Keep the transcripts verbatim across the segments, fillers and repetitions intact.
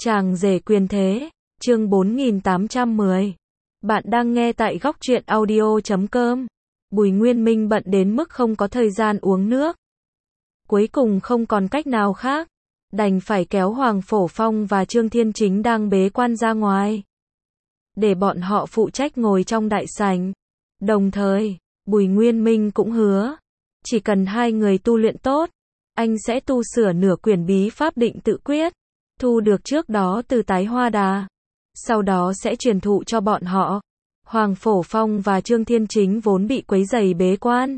Chàng rể quyền thế, chương bốn nghìn tám trăm mười. Bạn đang nghe tại góc truyện audio chấm com. Bùi Nguyên Minh bận đến mức không có thời gian uống nước. Cuối cùng không còn cách nào khác, đành phải kéo Hoàng Phổ Phong và Trương Thiên Chính đang bế quan ra ngoài, để bọn họ phụ trách ngồi trong đại sảnh. Đồng thời, Bùi Nguyên Minh cũng hứa, chỉ cần hai người tu luyện tốt, anh sẽ tu sửa nửa quyển bí pháp định tự quyết, thu được trước đó từ Tái Hoa Đà, sau đó sẽ truyền thụ cho bọn họ. Hoàng Phổ Phong và Trương Thiên Chính vốn bị quấy rầy bế quan,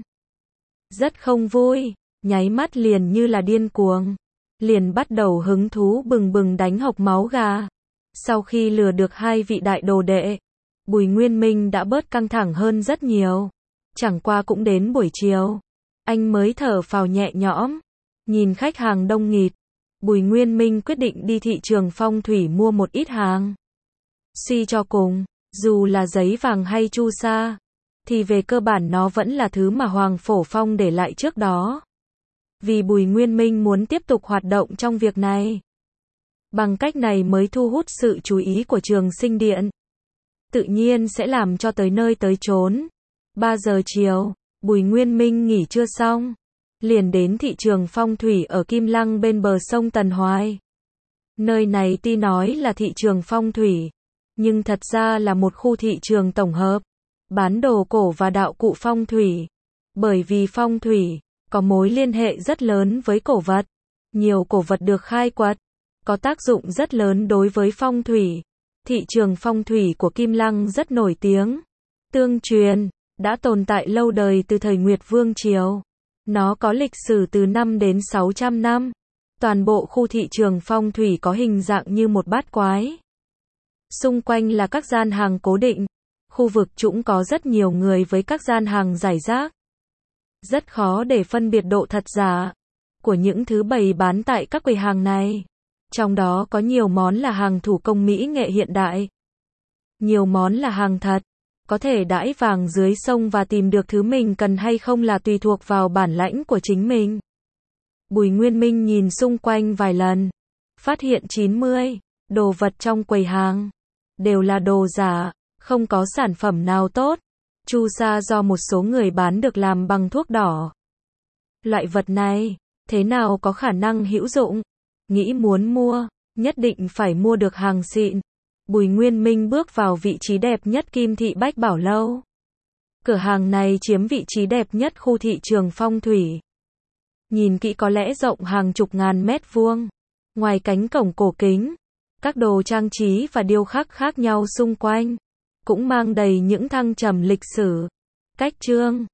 rất không vui, nháy mắt liền như là điên cuồng, liền bắt đầu hứng thú bừng bừng đánh hộc máu gà. Sau khi lừa được hai vị đại đồ đệ, Bùi Nguyên Minh đã bớt căng thẳng hơn rất nhiều. Chẳng qua cũng đến buổi chiều, anh mới thở phào nhẹ nhõm. Nhìn khách hàng đông nghịt, Bùi Nguyên Minh quyết định đi thị trường phong thủy mua một ít hàng. Suy cho cùng, dù là giấy vàng hay chu sa, thì về cơ bản nó vẫn là thứ mà Hoàng Phổ Phong để lại trước đó. Vì Bùi Nguyên Minh muốn tiếp tục hoạt động trong việc này, bằng cách này mới thu hút sự chú ý của Trường Sinh Điện. Tự nhiên sẽ làm cho tới nơi tới chốn. ba giờ chiều, Bùi Nguyên Minh nghỉ trưa xong, liền đến thị trường phong thủy ở Kim Lăng bên bờ sông Tần Hoài. Nơi này tuy nói là thị trường phong thủy, nhưng thật ra là một khu thị trường tổng hợp, bán đồ cổ và đạo cụ phong thủy. Bởi vì phong thủy có mối liên hệ rất lớn với cổ vật, nhiều cổ vật được khai quật, có tác dụng rất lớn đối với phong thủy. Thị trường phong thủy của Kim Lăng rất nổi tiếng, tương truyền, đã tồn tại lâu đời từ thời Nguyệt Vương Triều. Nó có lịch sử từ năm đến sáu trăm năm. Toàn bộ khu thị trường phong thủy có hình dạng như một bát quái. Xung quanh là các gian hàng cố định. Khu vực trũng có rất nhiều người với các gian hàng rải rác. Rất khó để phân biệt độ thật giả của những thứ bày bán tại các quầy hàng này. Trong đó có nhiều món là hàng thủ công mỹ nghệ hiện đại. Nhiều món là hàng thật. Có thể đãi vàng dưới sông và tìm được thứ mình cần hay không là tùy thuộc vào bản lãnh của chính mình. Bùi Nguyên Minh nhìn xung quanh vài lần, phát hiện chín mươi đồ vật trong quầy hàng đều là đồ giả, không có sản phẩm nào tốt. Chu sa do một số người bán được làm bằng thuốc đỏ. Loại vật này, thế nào có khả năng hữu dụng? Nghĩ muốn mua, nhất định phải mua được hàng xịn. Bùi Nguyên Minh bước vào vị trí đẹp nhất Kim Thị Bách Bảo Lâu. Cửa hàng này chiếm vị trí đẹp nhất khu thị trường phong thủy. Nhìn kỹ có lẽ rộng hàng chục ngàn mét vuông. Ngoài cánh cổng cổ kính, các đồ trang trí và điêu khắc khác nhau xung quanh cũng mang đầy những thăng trầm lịch sử. Cách trương,